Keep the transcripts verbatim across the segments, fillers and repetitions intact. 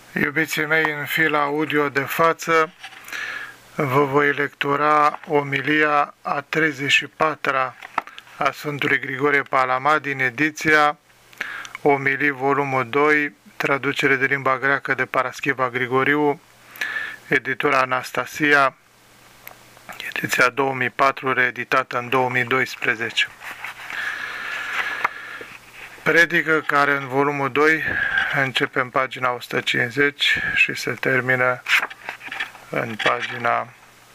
Iubiții mei, în fil audio de față vă voi lectura omilia a treizeci și patra a Sfântului Grigorie Palama din ediția Omilii volumul doi, traducere de limba greacă de Paraschiva Grigoriu, editura Anastasia, ediția două mii patru, reeditată în două mii doisprezece. Predică care în volumul doi începe în pagina o sută cincizeci și se termină în pagina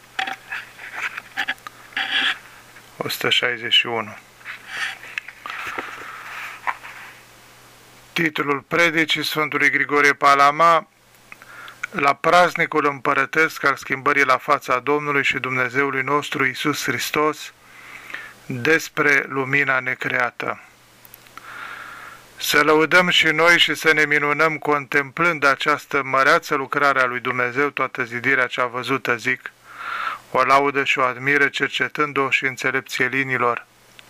o sută șaizeci și unu. Titlul predicii Sfântului Grigorie Palama la praznicul împărătesc al schimbării la fața Domnului și Dumnezeului nostru Iisus Hristos despre lumina necreată. Să lăudăm și noi și să ne minunăm contemplând această măreață lucrare a lui Dumnezeu, toată zidirea cea văzută, zic, o laudă și o admiră cercetând-o și înțelepție linilor.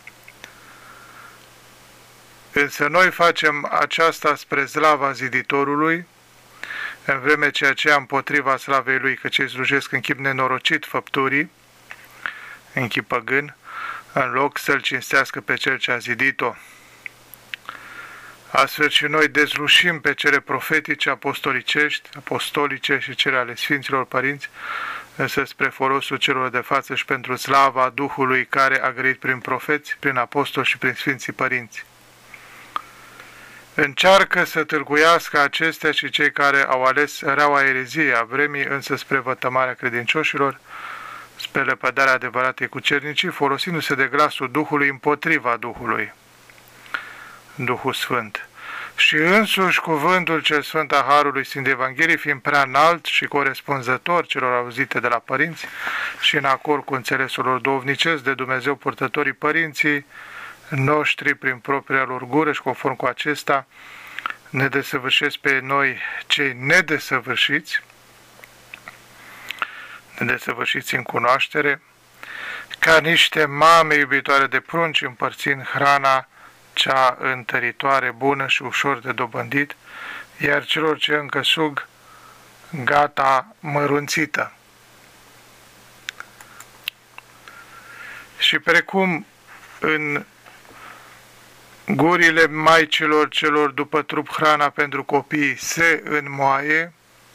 Însă noi facem aceasta spre slava ziditorului, în vreme ce aceea împotriva slavei lui, că cei slujesc în chip nenorocit făpturii, în chip păgân, în loc să-l cinstească pe cel ce a zidit-o. Astfel și noi dezlușim pe cele profetice, apostolicești, apostolice și cele ale Sfinților Părinți, însă spre folosul celor de față și pentru slava Duhului care a grăit prin profeți, prin apostoli și prin Sfinții Părinți. Încearcă să tâlcuiască acestea și cei care au ales reaua erezie a vremii, însă spre vătămarea credincioșilor, spre lepădarea adevăratei cucernicii, folosindu-se de glasul Duhului împotriva Duhului, Duhul Sfânt. Și însuși cuvântul cel sfânt a Harului Sfânt Evangheliei, fiind prea înalt și corespunzător celor auzite de la părinți și în acord cu înțelesul lor duhovnicesc de Dumnezeu purtătorii părinții noștri prin propria lor gură și conform cu acesta ne desăvârșesc pe noi cei nedesăvârșiți, nedesăvârșiți în cunoaștere, ca niște mame iubitoare de prunci împărțind hrana cea întăritoare, bună și ușor de dobândit, iar celor ce încă sug, gata mărunțită. Și precum în gurile maicilor celor după trup hrana pentru copii se înmoaie,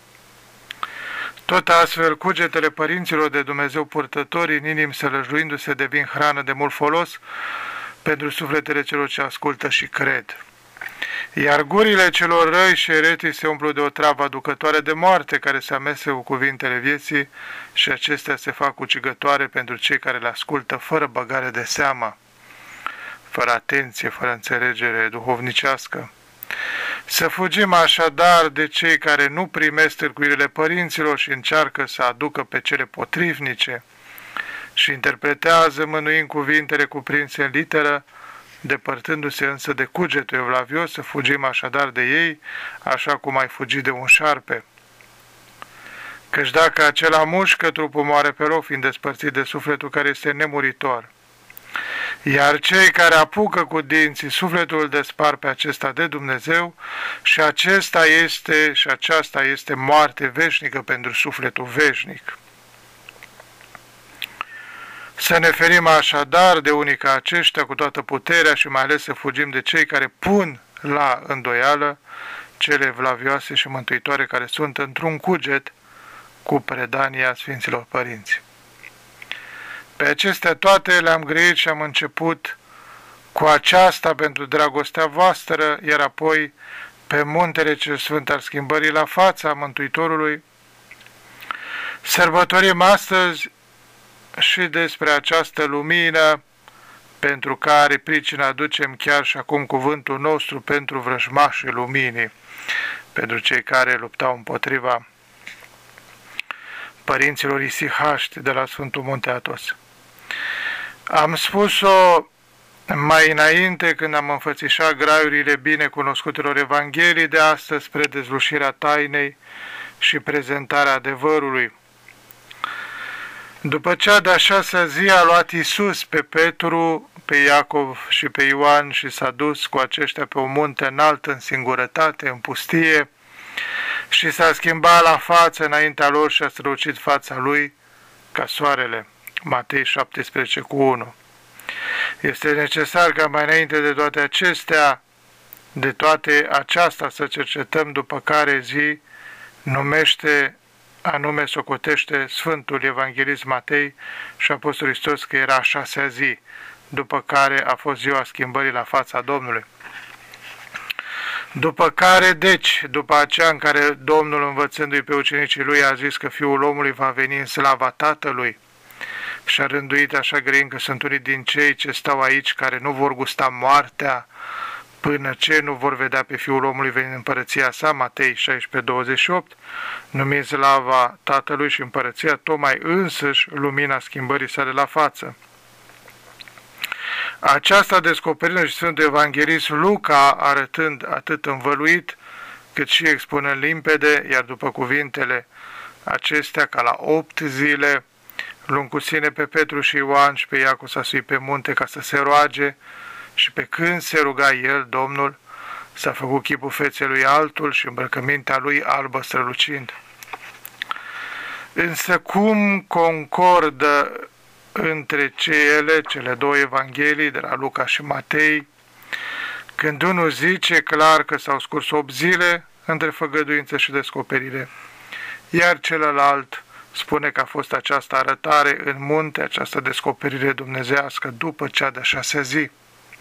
tot astfel cugetele părinților de Dumnezeu purtători în inim sălăjuindu-se devin hrană de mult folos pentru sufletele celor ce ascultă și cred. Iar gurile celor răi și eretii se umplu de o travă aducătoare de moarte, care se amese cu cuvintele vieții și acestea se fac ucigătoare pentru cei care le ascultă fără băgare de seamă, fără atenție, fără înțelegere duhovnicească. Să fugim așadar de cei care nu primesc tâlcuirile părinților și încearcă să aducă pe cele potrivnice și interpretează mânuind cuvintele cuprinse în literă, depărtându-se însă de cugetul evlavios, să fugim așadar de ei, așa cum ai fugit de un șarpe. Căci dacă acela mușcă, trupul moare pe loc, fiind despărțit de sufletul care este nemuritor. Iar cei care apucă cu dinții sufletul despar pe acesta de Dumnezeu și acesta este și aceasta este moarte veșnică pentru sufletul veșnic. Să ne ferim așadar de unii ca aceștia cu toată puterea și mai ales să fugim de cei care pun la îndoială cele evlavioase și mântuitoare care sunt într-un cuget cu predania Sfinților Părinți. Pe acestea toate le-am grăit și am început cu aceasta pentru dragostea voastră, iar apoi pe muntele cel sfânt al schimbării la fața Mântuitorului sărbătorim astăzi și despre această lumină pentru care pricina aducem chiar și acum cuvântul nostru pentru vrăjmașii luminii, pentru cei care luptau împotriva părinților isihaști de la Sfântul Munte Athos. Am spus-o mai înainte când am înfățișat graiurile bine cunoscutelor Evangheliei de astăzi spre dezlușirea tainei și prezentarea adevărului. După cea de-a șasea zi a luat Iisus pe Petru, pe Iacov și pe Ioan și s-a dus cu aceștia pe un munte înalt în singurătate, în pustie, și s-a schimbat la față înaintea lor și a strălucit fața lui ca soarele. Matei șaptesprezece cu unu. Este necesar ca mai înainte de toate acestea, de toate aceasta să cercetăm, după care zi numește, anume socotește Sfântul Evanghelist Matei și Apostolul Hristos că era a șasea zi, după care a fost ziua schimbării la fața Domnului. După care, deci, după aceea în care Domnul, învățându-i pe ucenicii lui, a zis că Fiul omului va veni în slava Tatălui și a rânduit așa grăin că sunt unii din cei ce stau aici care nu vor gusta moartea până ce nu vor vedea pe Fiul omului venind în împărăția sa, Matei șaisprezece douăzeci și opt, numind slava Tatălui și împărăția tocmai însăși lumina schimbării sale la față. Aceasta descoperindu și Sfântul Evanghelist Luca, arătând atât învăluit, cât și expunând limpede, iar după cuvintele acestea, ca la opt zile, luând cu sine pe Petru și Ioan și pe Iacov s-a suit pe munte ca să se roage, și pe când se ruga el, Domnul, s-a făcut chipul feței lui altul și îmbrăcămintea lui albă strălucind. Însă cum concordă între cele, cele două evanghelii, de la Luca și Matei, când unul zice clar că s-au scurs opt zile între făgăduință și descoperire, iar celălalt spune că a fost această arătare în munte, această descoperire dumnezească după cea de-a șasea zi.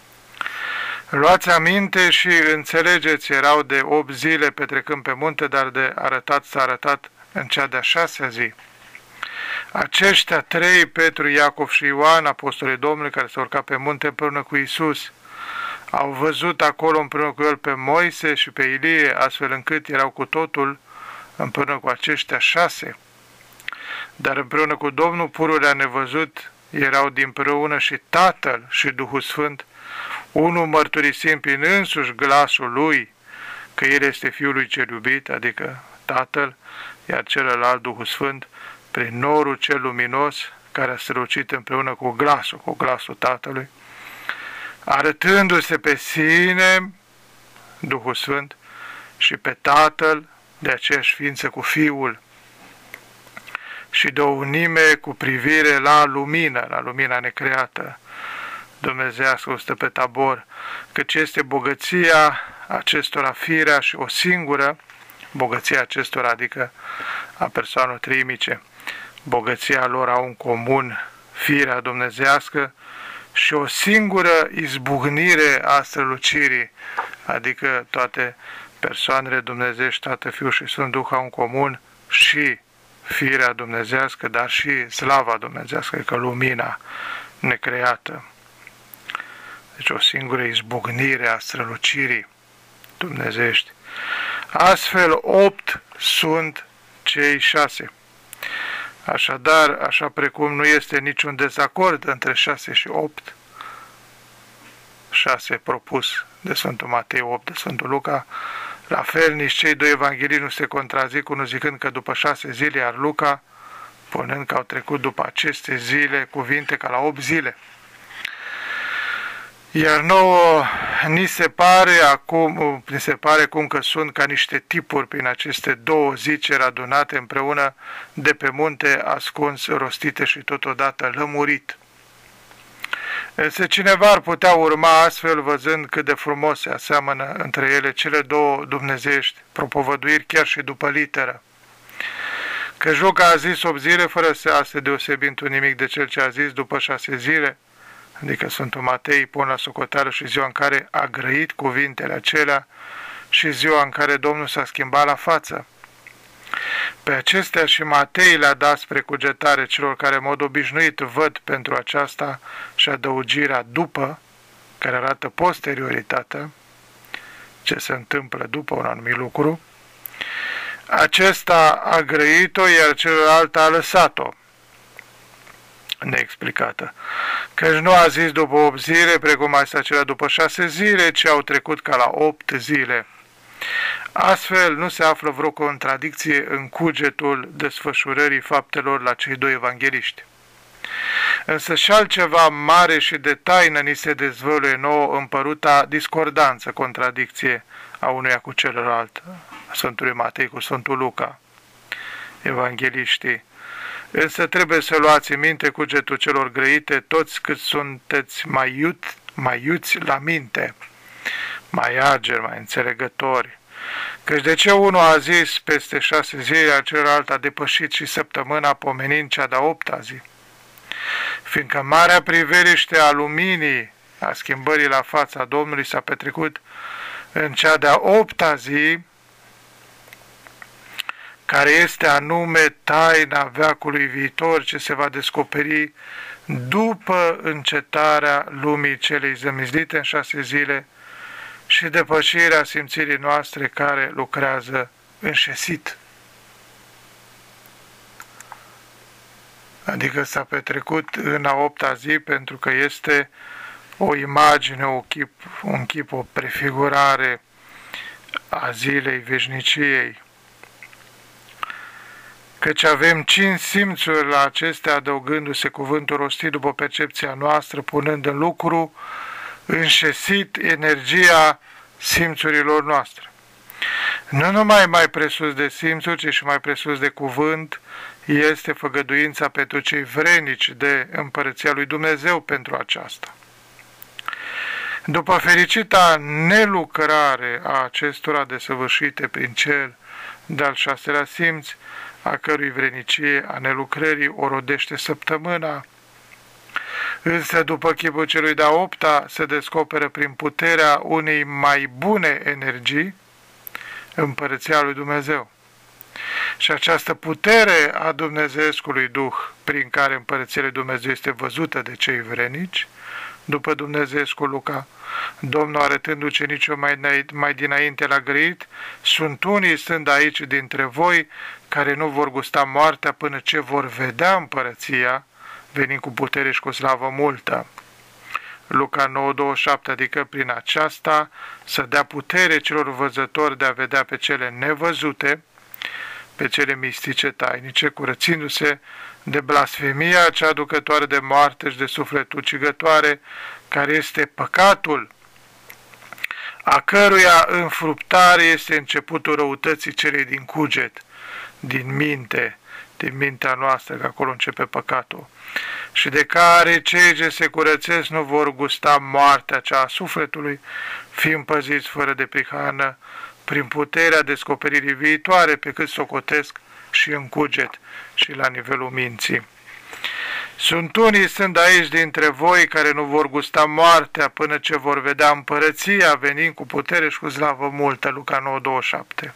Luați aminte și înțelegeți, erau de opt zile petrecând pe munte, dar de arătat s-a arătat în cea de-a șasea zi. Aceștia trei, Petru, Iacov și Ioan, apostolii Domnului, care s-au urcat pe munte împreună cu Iisus, au văzut acolo împreună cu el pe Moise și pe Ilie, astfel încât erau cu totul împreună cu aceștia șase. Dar împreună cu Domnul pururea nevăzut erau dinpreună și Tatăl și Duhul Sfânt, unul mărturisind prin însuși glasul lui că el este Fiul lui cel iubit, adică Tatăl, iar celălalt, Duhul Sfânt, prin norul cel luminos care a strălucit împreună cu glasul, cu glasul Tatălui, arătându-se pe sine, Duhul Sfânt, și pe Tatăl, de aceeași ființă cu Fiul, și de o unime cu privire la lumină, la lumina necreată, dumnezeiască, stă pe Tabor, căci este bogăția acestora firea și o singură, bogăția acestora, adică a persoanelor triimice, bogăția lor au în comun firea dumnezeiască și o singură izbucnire a strălucirii, adică toate persoanele dumnezeiești, Tată, Fiul și Sfânt Duh au în comun și firea dumnezească, dar și slava dumnezească, adică lumina necreată. Deci o singură izbucnire a strălucirii dumnezeiești. Astfel, opt sunt cei șase. Așadar, așa precum nu este niciun dezacord între șase și opt, șase propus de Sfântul Matei, opt de Sfântul Luca, la fel nici cei doi evanghelii nu se contrazic, unul zicând că după șase zile, iar Luca, punând că au trecut după aceste zile cuvinte ca la opt zile. Iar nouă ni se pare acum, ni se pare cum că sunt ca niște tipuri prin aceste două ziceri adunate împreună de pe munte, ascuns, rostite și totodată lămurit. Însă cineva ar putea urma astfel, văzând cât de frumos se aseamănă între ele cele două dumnezeiești propovăduiri chiar și după literă. Că Luca a zis opt zile fără să se deosebi într-un nimic de cel ce a zis după șase zile, adică Sfântul Matei pun la socoteală și ziua în care a grăit cuvintele acelea și ziua în care Domnul s-a schimbat la față. Pe acestea și Matei le-a dat spre cugetare celor care în mod obișnuit văd pentru aceasta și adăugirea după, care arată posterioritatea, ce se întâmplă după un anumit lucru. Acesta a grăit-o, iar celălalt a lăsat-o neexplicată, căci nu a zis după opt zile, precum a zis acela după șase zile, ci au trecut ca la opt zile. Astfel, nu se află vreo contradicție în cugetul desfășurării faptelor la cei doi evangeliști. Însă și altceva mare și de taină ni se dezvăluie nouă în păruta discordanță, contradicție a unuia cu celălalt, Sfântului Matei cu Sfântul Luca, evangeliștii. Însă trebuie să luați în minte cugetul celor grăite, toți cât sunteți mai, iut, mai iuți la minte, mai ageri, mai înțelegători. Căci de ce unul a zis peste șase zile, celălalt a depășit și săptămâna pomenind cea de-a opta zi? Fiindcă marea priveliște a luminii, a schimbării la fața Domnului s-a petrecut în cea de-a opta zi, care este anume taina veacului viitor ce se va descoperi după încetarea lumii celei zămizdite în șase zile și depășirea simțirii noastre care lucrează înșesit. Adică s-a petrecut în a opta zi pentru că este o imagine, o chip, un chip, o prefigurare a zilei veșniciei. Căci avem cinci simțuri la acestea, adăugându-se cuvântul rostit după percepția noastră, punând în lucru înșesit energia simțurilor noastre. Nu numai mai presus de simțuri, ci și mai presus de cuvânt, este făgăduința pentru cei vrenici de împărăția lui Dumnezeu pentru aceasta. După fericita nelucrare a acestora desăvârșite prin cel de-al șaselea simț, a cărui vrenicie a nelucrării o rodește săptămâna, însă după chipul celui de-a opta se descoperă prin puterea unei mai bune energii împărăția lui Dumnezeu. Și această putere a Dumnezeescului Duh, prin care împărăția lui Dumnezeu este văzută de cei vrenici, după Dumnezeescul Luca, Domnul arătând ucenicii mai, mai dinainte la grăit, sunt unii stând aici dintre voi care nu vor gusta moartea până ce vor vedea împărăția, venind cu putere și cu slavă multă. Luca nouă douăzeci și șapte, adică prin aceasta să dea putere celor văzători de a vedea pe cele nevăzute, pe cele mistice tainice, curățindu-se de blasfemia cea aducătoare de moarte și de suflet ucigătoare, care este păcatul, a căruia înfruptare este începutul răutății celei din cuget, din minte, din mintea noastră, că acolo începe păcatul, și de care cei ce se curățesc nu vor gusta moartea cea a sufletului, fiind păziți fără de prihană, prin puterea descoperirii viitoare, pe cât socotesc și în cuget și la nivelul minții. Sunt unii sunt aici dintre voi care nu vor gusta moartea până ce vor vedea împărăția venind cu putere și cu slavă multă, Luca nouă douăzeci și șapte.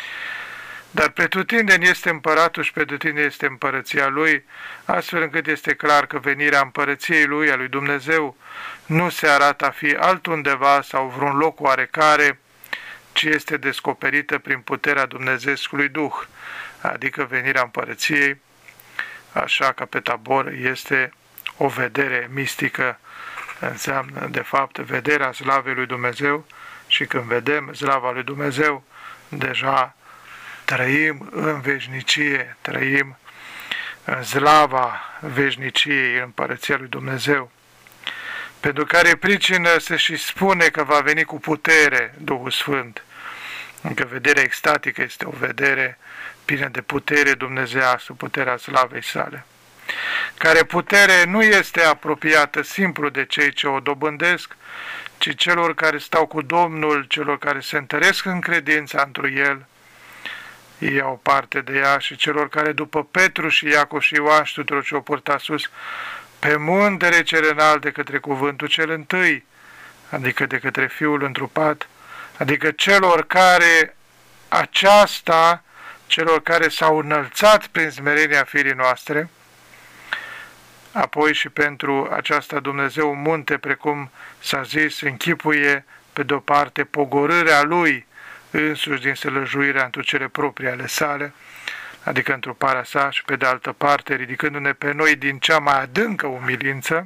Dar pretutindeni este împăratul și pretutindeni este împărăția lui, astfel încât este clar că venirea împărăției lui, a lui Dumnezeu, nu se arată a fi altundeva sau vreun loc oarecare, ci este descoperită prin puterea Dumnezeescului Duh, adică venirea împărăției, așa ca pe Tabor este o vedere mistică, înseamnă de fapt vederea slavei lui Dumnezeu, și când vedem slava lui Dumnezeu, deja trăim în veșnicie, trăim în slava veșniciei, în împărăția lui Dumnezeu, pentru care pricină se și spune că va veni cu putere Duhul Sfânt, încă vederea extatică este o vedere plină de putere dumnezeiască, puterea slavei sale, care putere nu este apropiată simplu de cei ce o dobândesc, ci celor care stau cu Domnul, celor care se întăresc în credința întru El, ei au parte de ea, și celor care după Petru și Iacov și Ioan și tuturor ce o purta sus, pe muntele cel înalt de către cuvântul cel întâi, adică de către Fiul întrupat, adică celor care aceasta, celor care s-au înălțat prin smerenia firii noastre, apoi și pentru aceasta Dumnezeu un munte, precum s-a zis, închipuie pe de-o parte pogorârea Lui însuși din sălăjuirea întru cele proprii ale sale, adică întruparea sa, și pe de altă parte ridicându-ne pe noi din cea mai adâncă umilință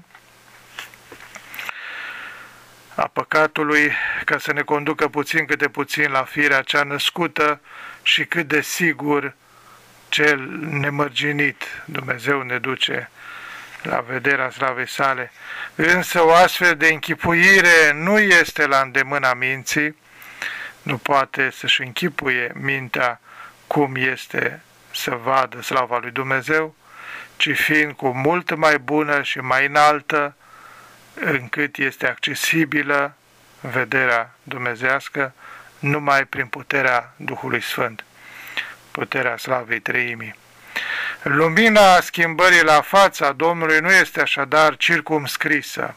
a păcatului, ca să ne conducă puțin câte puțin la firea cea născută și cât de sigur cel nemărginit. Dumnezeu ne duce la vederea slavei sale. Însă o astfel de închipuire nu este la îndemâna minții, nu poate să-și închipuie mintea cum este să vadă slava lui Dumnezeu, ci fiind cu mult mai bună și mai înaltă, încât este accesibilă vederea dumnezească numai prin puterea Duhului Sfânt, puterea slavei Treimii. Lumina schimbării la fața Domnului nu este așadar circumscrisă.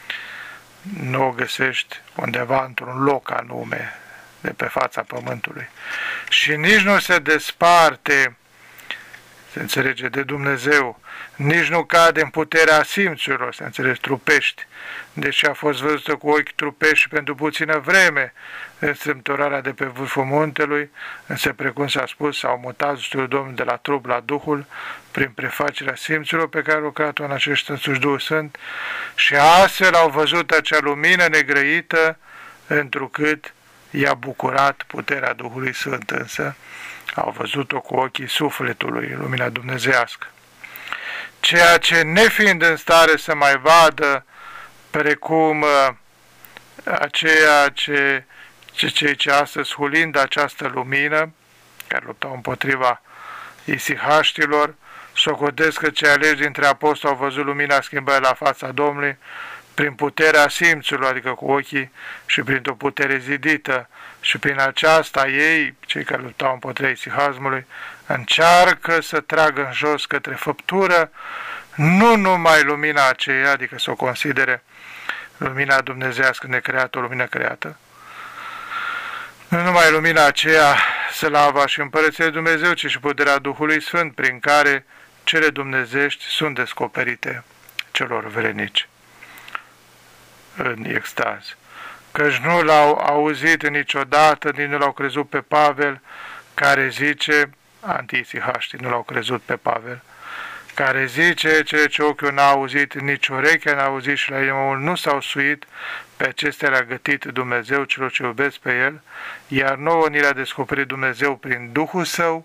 Nu o găsești undeva într-un loc anume de pe fața pământului. Și nici nu se desparte, se înțelege, de Dumnezeu, nici nu cade în puterea simțurilor, se înțelege, trupești, deși a fost văzută cu ochi trupești pentru puțină vreme în strâmtorarea de pe vârful muntelui, însă, precum s-a spus, s-au mutat Duhul Domnului de la trup la Duhul, prin prefacerea simțurilor pe care a lucrat-o în acești însuși Duhul Sfânt, și astfel au văzut acea lumină negrăită, întrucât i-a bucurat puterea Duhului Sfânt, însă au văzut-o cu ochii sufletului, lumina dumnezeiască. Ceea ce, nefiind în stare să mai vadă, precum uh, aceea ce, ce cei ce astăzi, hulind această lumină, care luptau împotriva isihaștilor, socotesc că cei aleși dintre apostoli au văzut lumina schimbării la fața Domnului prin puterea simțurilor, adică cu ochii, și printr-o putere zidită, și prin aceasta ei, cei care luptau împotriva isihasmului, încearcă să tragă în jos către făptură nu numai lumina aceea, adică să o considere lumina dumnezeiască necreată, o lumină creată, nu numai lumina aceea, slava și împărăția Dumnezeu, ci și puterea Duhului Sfânt, prin care cele dumnezești sunt descoperite celor vrenici în extaz. Căci nu l-au auzit niciodată, nici nu l-au crezut pe Pavel, care zice, anti-isihaștii nu l-au crezut pe Pavel, care zice, cele ce ochiul n-a auzit, nici urechea n-a auzit și la inimul nu s-au suit, pe acestea le-a gătit Dumnezeu celor ce iubesc pe El, iar nouă ni le-a descoperit Dumnezeu prin Duhul Său,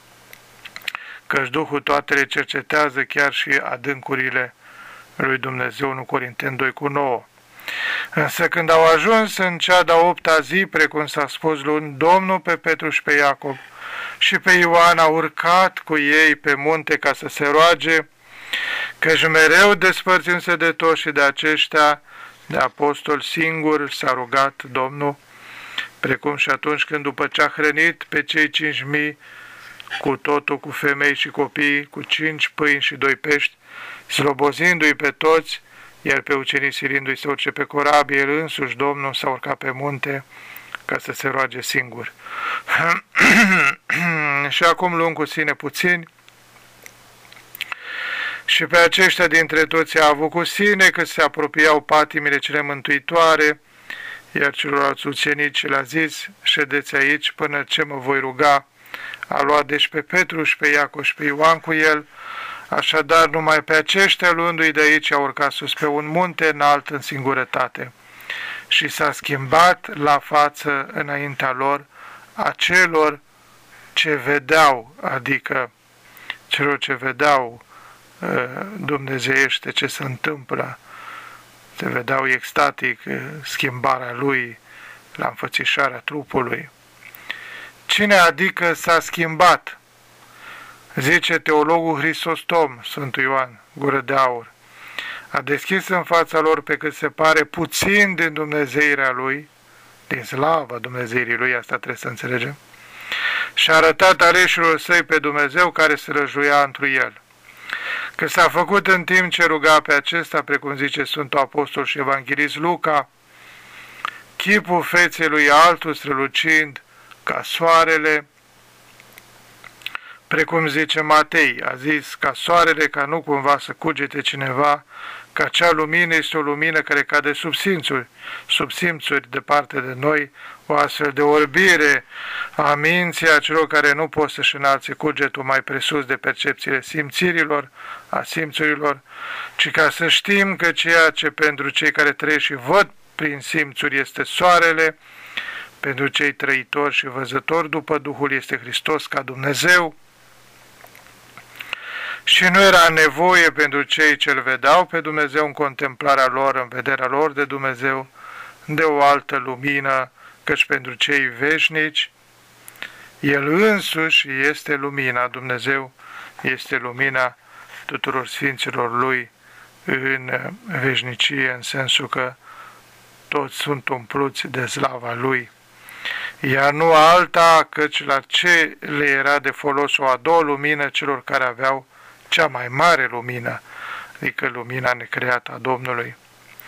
căci Duhul toate le cercetează, chiar și adâncurile lui Dumnezeu, nu Corinteni doi cu nouă. Însă când au ajuns în cea de-a opta zi, precum s-a spus luni, Domnul pe Petru și pe Iacob și pe Ioan a urcat cu ei pe munte ca să se roage, căci mereu despărțindu-se de toți și de aceștia, de apostol singur s-a rugat Domnul, precum și atunci când după ce a hrănit pe cei cinci mii, cu totul, cu femei și copii, cu cinci pâini și doi pești, slobozindu-i pe toți, iar pe ucenii silindu-i să urce pe corabie, el însuși, Domnul, s-a urcat pe munte ca să se roage singur. Și acum luând cu sine puțini, și pe aceștia dintre toți a avut cu sine, că se apropiau patimile cele mântuitoare, iar celorlalți ucenici le-a zis, ședeți aici până ce mă voi ruga. A luat deci pe Petru și pe Iacov și pe Ioan cu el, așadar numai pe aceștia, luându-i de aici, a urcat sus pe un munte înalt în singurătate și s-a schimbat la față înaintea lor a celor ce vedeau, adică celor ce vedeau dumnezeiește ce se întâmplă, se vedeau extatic schimbarea lui la înfățișarea trupului. Cine adică s-a schimbat? Zice teologul Hristostom, Sfântul Ioan, gură de aur, a deschis în fața lor pe cât se pare puțin din dumnezeirea lui, din slava dumnezeirii lui, asta trebuie să înțelegem, și a arătat aleșilor săi pe Dumnezeu care se răjuia întru el. Că s-a făcut în timp ce ruga pe acesta, precum zice Sfântul Apostol și Evanghelist Luca, chipul feței lui altul strălucind ca soarele, precum zice Matei, a zis ca soarele, ca nu cumva să cugete cineva, că acea lumină este o lumină care cade sub simțuri, sub simțuri departe de noi, o astfel de orbire a minții a celor care nu pot să-și înalțe cugetul mai presus de percepțiile simțirilor, a simțurilor, ci ca să știm că ceea ce pentru cei care trăiesc și văd prin simțuri este soarele, pentru cei trăitori și văzători după Duhul este Hristos ca Dumnezeu, și nu era nevoie pentru cei ce îl vedeau pe Dumnezeu în contemplarea lor, în vederea lor de Dumnezeu, de o altă lumină căci pentru cei veșnici El însuși este lumina, Dumnezeu este lumina tuturor sfinților Lui în veșnicie, în sensul că toți sunt umpluți de slava Lui. Iar nu alta, căci la ce le era de folos o a doua lumină celor care aveau cea mai mare lumină, adică lumina necreată a Domnului.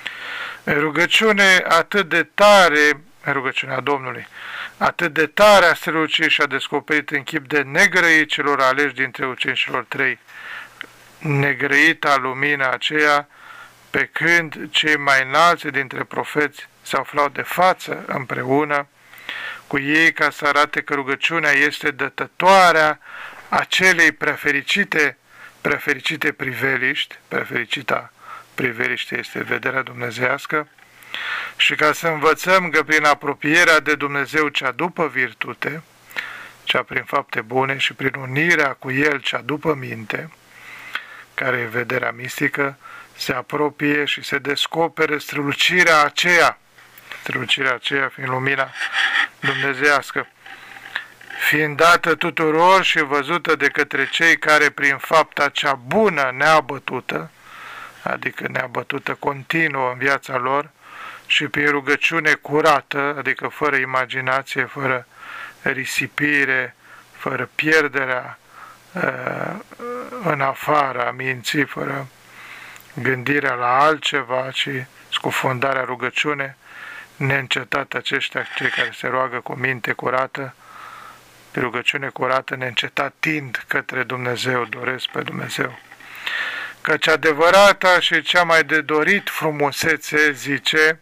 Rugăciune atât de tare, rugăciunea Domnului, atât de tare a strălucit și a descoperit în chip de negrăit celor aleși dintre ucenicilor trei, negrăita lumina aceea, pe când cei mai înalți dintre profeți se aflau de față împreună cu ei ca să arate că rugăciunea este dătătoarea acelei prefericite, prefericite priveliști, prefericita priveliște este vederea dumnezeiască, și ca să învățăm că prin apropierea de Dumnezeu cea după virtute, cea prin fapte bune și prin unirea cu El cea după minte, care e vederea mistică, se apropie și se descopere strălucirea aceea, strălucirea aceea fiind lumina dumnezeiască, fiind dată tuturor și văzută de către cei care prin fapta cea bună neabătută, adică neabătută continuă în viața lor, și prin rugăciune curată, adică fără imaginație, fără risipire, fără pierderea uh, în afara minții, fără gândirea la altceva, ci scufundarea rugăciune, neîncetat aceștia, cei care se roagă cu minte curată, pe rugăciune curată, neîncetat tind către Dumnezeu, doresc pe Dumnezeu. Căci adevărata și cea mai de dorit frumusețe, zice,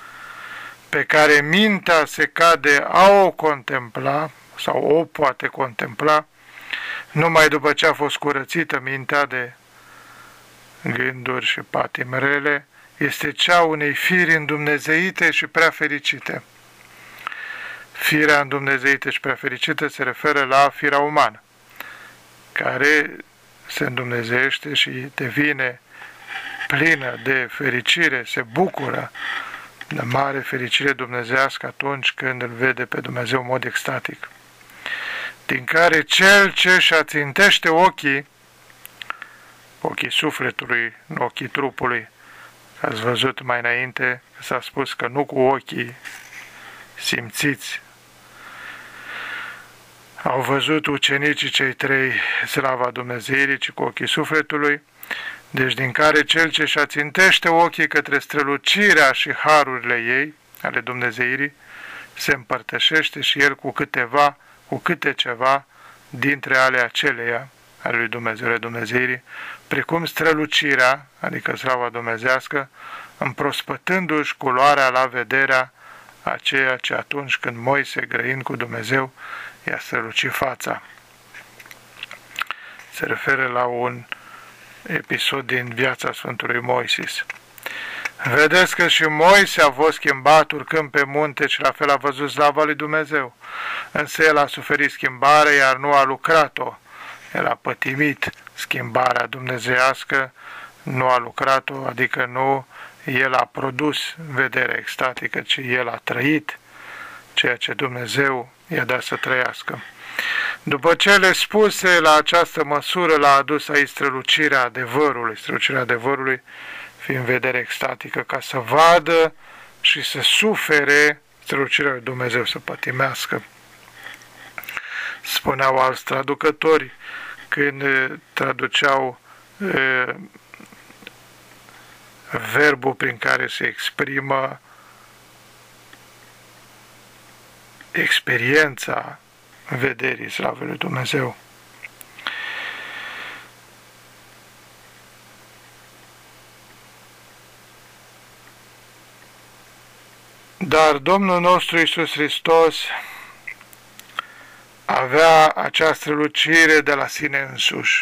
pe care mintea se cade a o contempla, sau o poate contempla, numai după ce a fost curățită mintea de gânduri și patimi rele, este cea unei firi îndumnezeite și prea fericite. Firea îndumnezeite și prea fericită se referă la firea umană, care se îndumnezeiește și devine plină de fericire, se bucură de mare fericire dumnezească atunci când îl vede pe Dumnezeu în mod extatic. Din care cel ce își ațintește ochii, ochii sufletului, nu ochii trupului, ați văzut mai înainte, s-a spus că nu cu ochii simțiți au văzut ucenicii cei trei slava Dumnezeirii, ci cu ochii sufletului, deci din care cel ce își ațintește ochii către strălucirea și harurile ei, ale Dumnezeirii, se împărtășește și el cu câteva, cu câte ceva dintre ale aceleia, ale lui Dumnezeu, ale Dumnezeirii, precum strălucirea, adică slava dumnezească, împrospătându-și culoarea la vederea aceea ce atunci când Moise, grăind cu Dumnezeu, i-a strălucit fața. Se referă la un episod din viața Sfântului Moises. Vedeți că și Moise a fost schimbat urcând pe munte și la fel a văzut slava lui Dumnezeu. Însă el a suferit schimbare, iar nu a lucrat-o. El a pătimit schimbarea dumnezeiască, nu a lucrat-o, adică nu el a produs vederea extatică, ci el a trăit ceea ce Dumnezeu i-a dat să trăiască. După cele spuse, la această măsură l-a adus aici strălucirea adevărului, strălucirea adevărului fiind vedere extatică, ca să vadă și să sufere strălucirea lui Dumnezeu, să pătimească. Spuneau alți traducători când traduceau e, verbul prin care se exprimă experiența vederii slavei lui Dumnezeu. Dar Domnul nostru Iisus Hristos avea această strălucire de la sine însuși.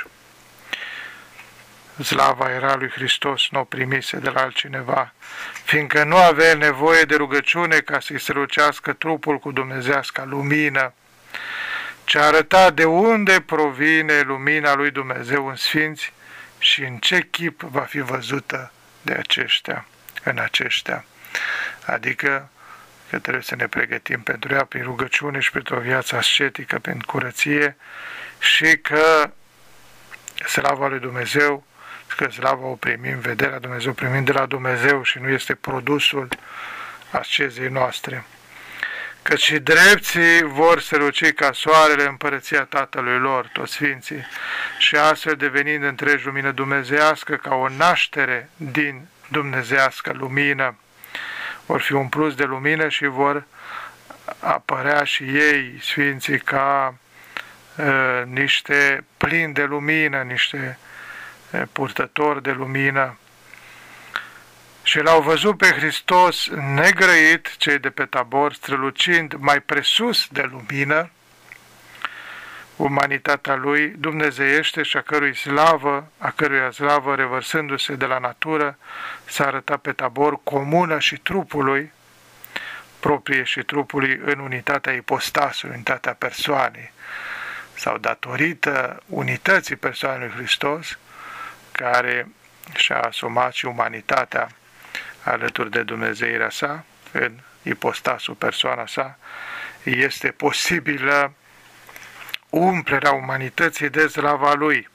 Slava era lui Hristos, nu o primise de la altcineva, fiindcă nu avea nevoie de rugăciune ca să-i strălucească trupul cu dumnezească lumină, ce arăta de unde provine lumina lui Dumnezeu în sfinți și în ce chip va fi văzută de aceștia, în aceștia. Adică că trebuie să ne pregătim pentru ea prin rugăciune și pentru o viață ascetică, prin curăție, și că slava lui Dumnezeu, că slava o primim, vederea Dumnezeu primim de la Dumnezeu și nu este produsul ascezei noastre. Că și drepții vor străluci ca soarele în împărăția Tatălui lor, toți sfinții, și astfel devenind întregi lumină dumnezeiască, ca o naștere din dumnezeiască lumină, vor fi umpluți de lumină și vor apărea și ei, sfinții, ca uh, niște plini de lumină, niște uh, purtători de lumină. Și l-au văzut pe Hristos negrăit, cei de pe Tabor, strălucind mai presus de lumină, umanitatea lui dumnezeiește și a cărui slavă, a căruia slavă, revărsându-se de la natură, s-a arătat pe Tabor comună și trupului, proprie și trupului în unitatea ipostasului, unitatea persoanei, sau datorită unității persoanei lui Hristos, care și-a asumat și umanitatea alături de dumnezeirea sa, în ipostasul persoana sa, este posibilă umplerea umanității de slava lui.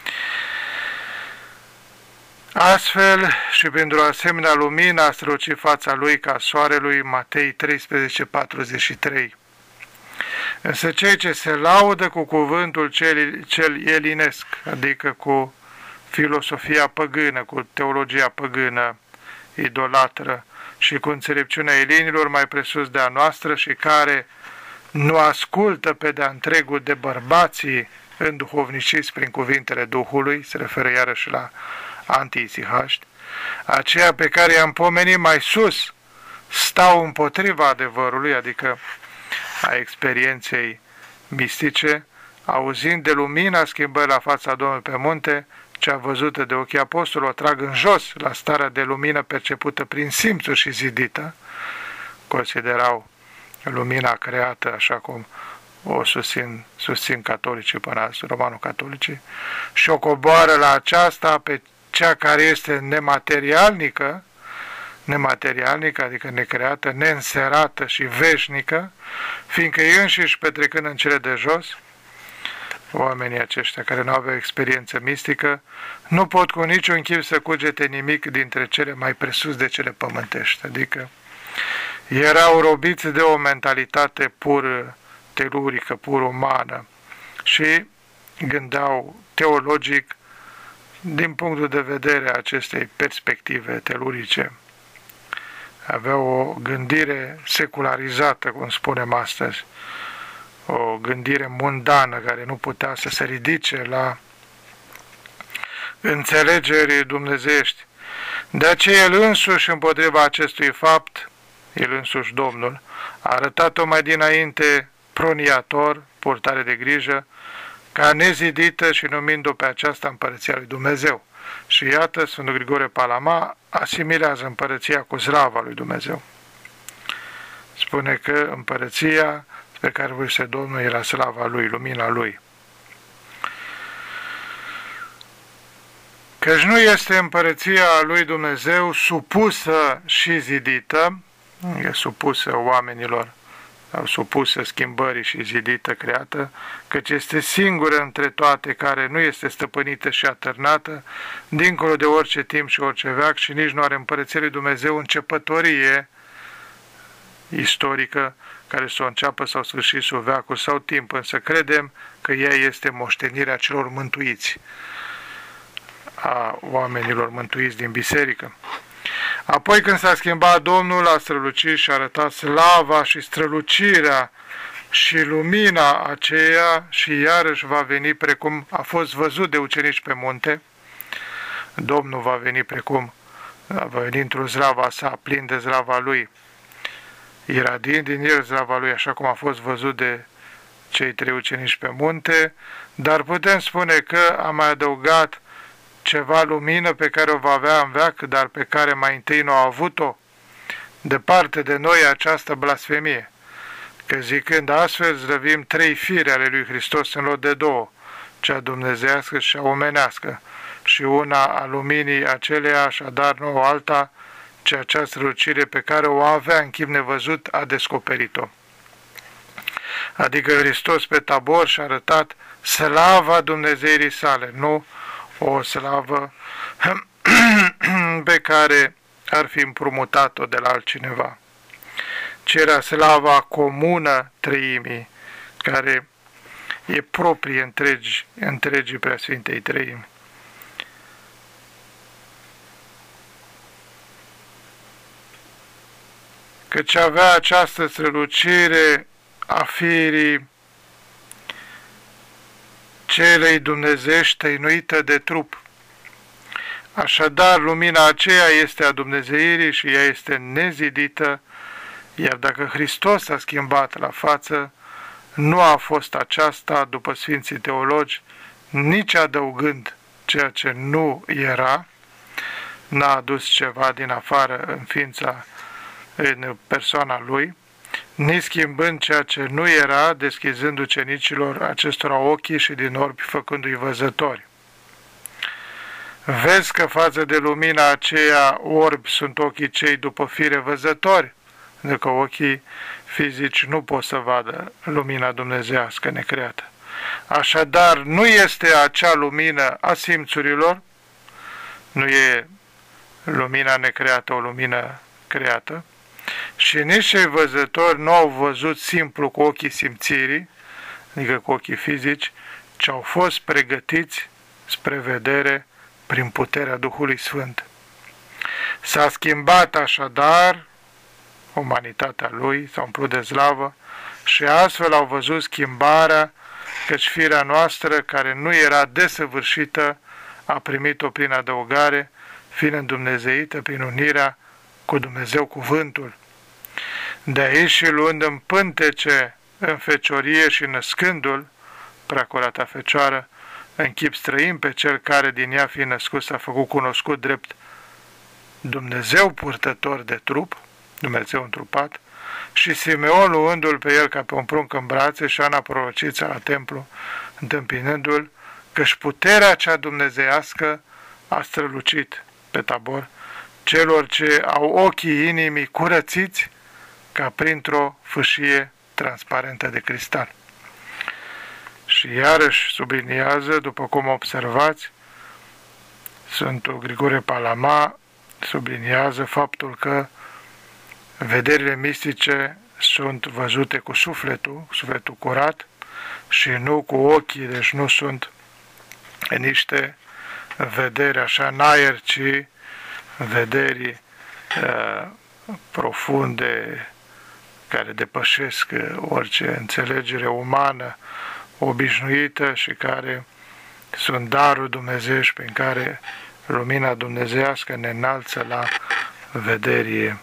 Astfel și pentru asemenea lumină a strălucit fața lui ca soarelui, Matei treisprezece patruzeci și trei. Însă cei ce se laudă cu cuvântul cel, cel elinesc, adică cu filosofia păgână, cu teologia păgână, idolatră și cu înțelepciunea elenilor mai presus de a noastră și care nu ascultă pe de-a întregul de bărbații înduhovniciți prin cuvintele Duhului, se referă iarăși la anti-isihaști, aceea pe care i-am pomenit mai sus, stau împotriva adevărului, adică a experienței mistice, auzind de lumina schimbării la fața Domnului pe munte, cea văzută de ochii apostolului, o trag în jos la starea de lumină percepută prin simțuri și zidită, considerau lumina creată, așa cum o susțin, susțin catolicii până azi, romano-catolicii, și o coboară la aceasta pe cea care este nematerialnică, nematerialnică, adică necreată, neînserată și veșnică, fiindcă ei înșiși petrecând în cele de jos, oamenii aceștia care nu aveau experiență mistică, nu pot cu niciun chip să cugete nimic dintre cele mai presus de cele pământești, adică erau robiți de o mentalitate pur telurică, pur umană și gândeau teologic din punctul de vedere a acestei perspective telurice. Aveau o gândire secularizată, cum spunem astăzi, o gândire mundană care nu putea să se ridice la înțelegeri dumnezeiești. De aceea el însuși împotriva acestui fapt, el însuși Domnul, a arătat-o mai dinainte proniator, purtare de grijă, ca nezidită și numind-o pe aceasta împărăția lui Dumnezeu. Și iată, Sfântul Grigore Palama asimilează împărăția cu slava lui Dumnezeu. Spune că împărăția pe care vorbește Domnul era slava lui, lumina lui. Căci nu este împărăția lui Dumnezeu supusă și zidită, e supusă oamenilor, sau supusă schimbării și zidită, creată, căci este singură între toate, care nu este stăpânită și atârnată, dincolo de orice timp și orice veac, și nici nu are împărăția lui Dumnezeu începătorie istorică, care să o înceapă sau sfârșitul veacul sau timp, însă credem că ea este moștenirea celor mântuiți, a oamenilor mântuiți din biserică. Apoi când s-a schimbat Domnul, a strălucit și a arătat slava și strălucirea și lumina aceea și iarăși va veni precum a fost văzut de ucenici pe munte. Domnul va veni precum va veni într-o slava sa, plin de slava lui, iradiind din el slava lui, așa cum a fost văzut de cei trei ucenici pe munte, dar putem spune că a mai adăugat ceva lumină pe care o va avea în veac, dar pe care mai întâi nu a avut-o. Departe de noi această blasfemie, că zicând astfel zdrăvim trei fire ale lui Hristos în loc de două, cea dumnezeiască și cea omenească, și una a luminii aceleia, așadar nu alta, ci acea strălucire pe care o avea în chip nevăzut a descoperit-o. Adică Hristos pe Tabor și-a arătat slava Dumnezeirii sale, nu o slavă pe care ar fi împrumutat-o de la altcineva, ci era slava comună Treimii, care e proprie întregi, întregii Preasfintei Treimi. Căci avea această strălucire a firii celei dumnezeiești tăinuită de trup. Așadar, lumina aceea este a Dumnezeirii și ea este nezidită, iar dacă Hristos a schimbat la față, nu a fost aceasta, după Sfinții Teologi, nici adăugând ceea ce nu era, n-a adus ceva din afară în ființa, în persoana Lui, nici schimbând ceea ce nu era, deschizând ucenicilor acestora ochii și din orbi făcându-i văzători. Vezi că față de lumina aceea orbi sunt ochii cei după fire văzători, pentru că ochii fizici nu pot să vadă lumina dumnezeiască necreată. Așadar, nu este acea lumină a simțurilor, nu e lumina necreată o lumină creată, și nici cei văzători nu au văzut simplu cu ochii simțirii, adică cu ochii fizici, ci au fost pregătiți spre vedere prin puterea Duhului Sfânt. S-a schimbat așadar umanitatea Lui, s-a umplut de slavă și astfel au văzut schimbarea, căci firea noastră, care nu era desăvârșită, a primit-o prin adăugare, fiind îndumnezeită prin unirea cu Dumnezeu Cuvântul. De aici și luând în pântece, în feciorie și născându-l, preacurata Fecioară, în chip străin pe cel care din ea fiind născut s-a făcut cunoscut drept Dumnezeu purtător de trup, Dumnezeu întrupat, și Simeon luându-l pe el ca pe un prunc în brațe și Ana prorocița la templu, întâmpinându-l, că-și puterea cea dumnezeiască a strălucit pe Tabor celor ce au ochii inimii curățiți ca printr-o fâșie transparentă de cristal. Și iarăși subliniază, după cum observați, Sfântul Grigore Palama subliniază faptul că vederile mistice sunt văzute cu sufletul, sufletul curat, și nu cu ochii, deci nu sunt niște vederi așa în aer, ci vederi uh, profunde care depășesc orice înțelegere umană obișnuită și care sunt darul dumnezeiești prin care lumina dumnezeiască ne înalță la vederii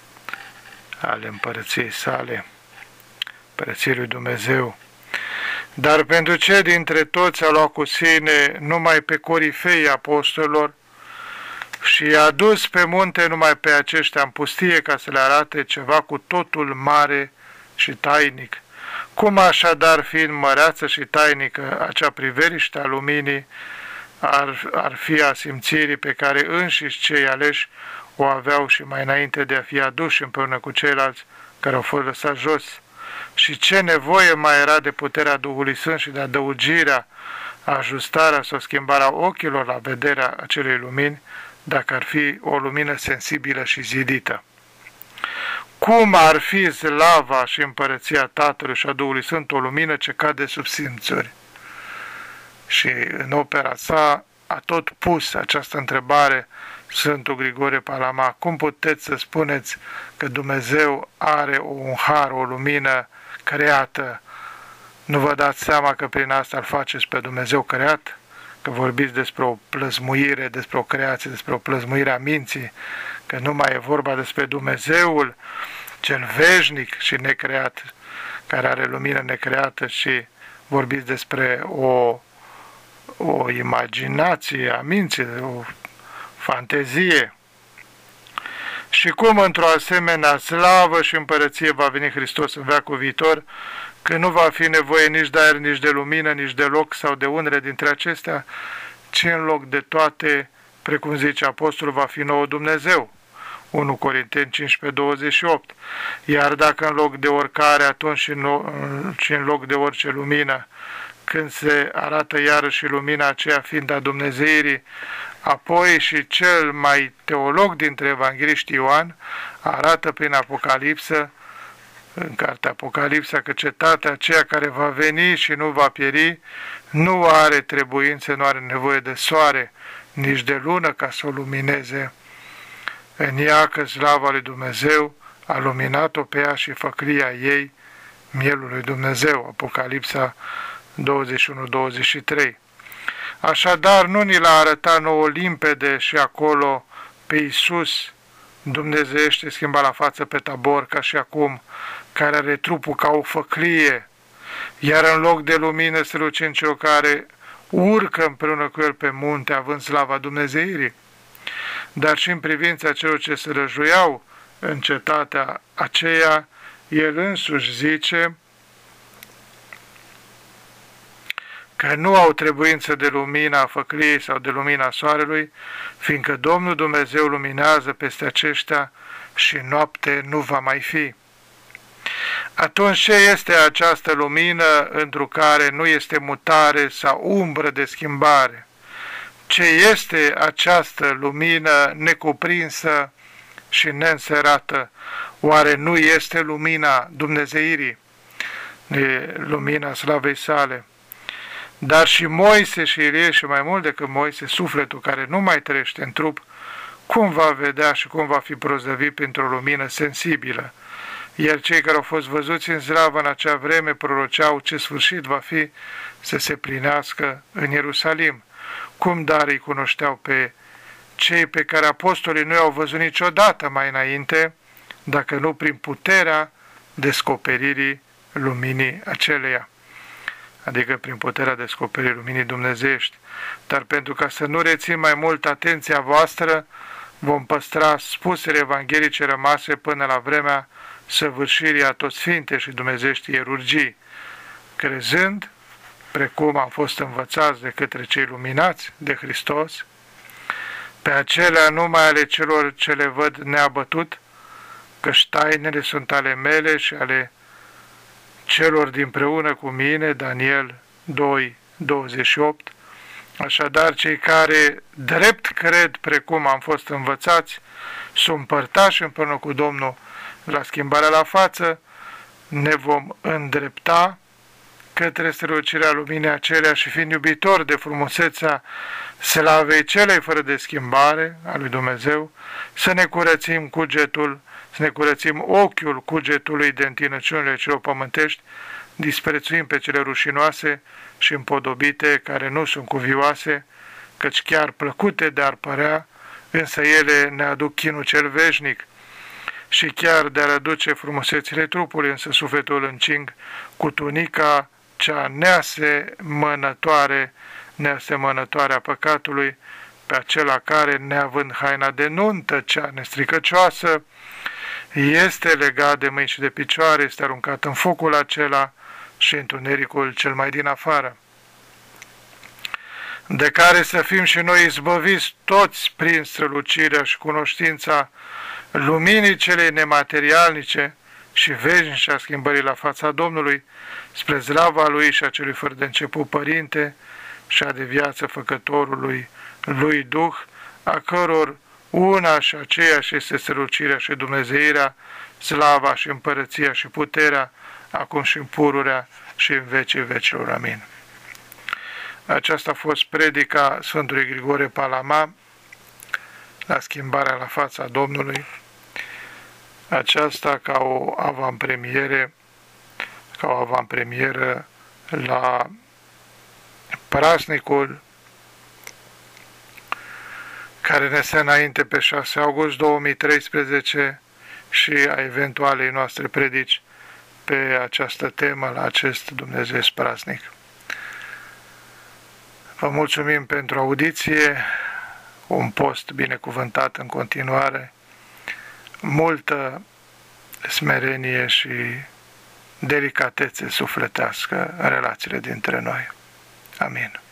ale împărăției sale, împărăției lui Dumnezeu. Dar pentru ce dintre toți a luat cu sine numai pe corifei apostolilor și i-a dus pe munte numai pe aceștia în pustie ca să le arate ceva cu totul mare și tainic? Cum așadar, fiind măreață și tainică, acea priveliște a luminii ar, ar fi a simțirii pe care înșiși cei aleși o aveau și mai înainte de a fi aduși împreună cu ceilalți care au fost lăsați jos? Și ce nevoie mai era de puterea Duhului Sfânt și de adăugirea, ajustarea sau schimbarea ochilor la vederea acelei lumini, dacă ar fi o lumină sensibilă și zidită? Cum ar fi slava și împărăția Tatălui și a Duhului Sfânt o lumină ce cade sub simțuri? Și în opera sa a tot pus această întrebare Sfântul Grigore Palama: cum puteți să spuneți că Dumnezeu are un har, o lumină creată? Nu vă dați seama că prin asta îl faceți pe Dumnezeu creat? Că vorbiți despre o plăzmuire, despre o creație, despre o plăzmuire a minții, că nu mai e vorba despre Dumnezeul cel veșnic și necreat, care are lumină necreată, și vorbiți despre o, o imaginație a minții, o fantezie. Și cum într-o asemenea slavă și împărăție va veni Hristos în veacul viitor, că nu va fi nevoie nici de aer, nici de lumină, nici de loc sau de unele dintre acestea, ci în loc de toate, precum zice apostolul, va fi nou Dumnezeu, unu Corinteni cincisprezece douăzeci și opt. Iar dacă în loc de oricare, atunci și în, și în loc de orice lumină, când se arată iarăși lumina aceea fiind a Dumnezeirii, apoi și cel mai teolog dintre evangeliștii Ioan arată prin Apocalipsă, în cartea Apocalipsa, că cetatea aceea care va veni și nu va pieri, nu are trebuință, nu are nevoie de soare, nici de lună ca să o lumineze. În ea că slava lui Dumnezeu a luminat-o pe ea și făclia ei mielul lui Dumnezeu. Apocalipsa douăzeci și unu douăzeci și trei. Așadar, nu ni l-a arătat nouă limpede și acolo pe Iisus dumnezeiește schimba la față pe Tabor, ca și acum, care are trupul ca o făclie, iar în loc de lumină strălucind celor care urcă împreună cu el pe munte, având slava Dumnezeirii, dar și în privința celor ce se răjuiau în cetatea aceea, el însuși zice că nu au trebuință de lumina făcliei sau de lumina soarelui, fiindcă Domnul Dumnezeu luminează peste aceștia și noapte nu va mai fi. Atunci ce este această lumină întru care nu este mutare sau umbră de schimbare? Ce este această lumină necuprinsă și neînserată? Oare nu este lumina Dumnezeirii, lumina slavei sale? Dar și Moise și Ilie, și mai mult decât Moise, sufletul care nu mai trăiește în trup, cum va vedea și cum va fi prozăvit printr-o lumină sensibilă? Iar cei care au fost văzuți în slavă în acea vreme proroceau ce sfârșit va fi să se plinească în Ierusalim. Cum dar îi cunoșteau pe cei pe care apostolii nu i-au văzut niciodată mai înainte, dacă nu prin puterea descoperirii luminii aceleia, adică prin puterea descoperirii luminii dumnezeiești. Dar pentru ca să nu rețin mai mult atenția voastră, vom păstra spusele evanghelice rămase până la vremea săvârșirii a toți sfinte și dumnezeiești ierurgii, crezând, precum am fost învățați de către cei luminați de Hristos, pe acelea numai ale celor ce le văd neabătut, căci tainele sunt ale mele și ale celor dinpreună cu mine, Daniel doi douăzeci și opt. Așadar, cei care drept cred precum am fost învățați, sunt părtași împreună cu Domnul la schimbarea la față, ne vom îndrepta către strălucirea luminii acelea și fiind iubitor de frumusețea slavei celei fără de schimbare a lui Dumnezeu, să ne curățim cugetul, să ne curățim ochiul cugetului de întinăciunile celor pământești, disprețuim pe cele rușinoase și împodobite care nu sunt cuvioase, căci chiar plăcute de ar părea, însă ele ne aduc chinul cel veșnic, și chiar de a aduce frumusețile trupului, însă sufletul încing cu tunica cea neasemănătoare, neasemănătoare a păcatului, pe acela care, neavând haina de nuntă, cea nestricăcioasă, este legat de mâini și de picioare, este aruncat în focul acela și întunericul cel mai din afară, de care să fim și noi izbăviți toți prin strălucirea și cunoștința luminii celei nematerialnice și veșnice a schimbării la fața Domnului, spre slava Lui și a celui fără de început Părinte și a de viață Făcătorului Lui Duh, a căror una și aceeași este strălucirea și dumnezeirea, slava și împărăția și puterea, acum și în pururea și în vecii vecilor. Amin. Aceasta a fost predica Sfântului Grigore Palama la schimbarea la fața Domnului, aceasta ca o avantpremiere, ca o avantpremieră la praznicul care ne stă înainte pe șase august două mii treisprezece și a eventualei noastre predici pe această temă la acest dumnezeiesc praznic. Vă mulțumim pentru audiție, un post binecuvântat în continuare, multă smerenie și delicatețe sufletească în relațiile dintre noi. Amin.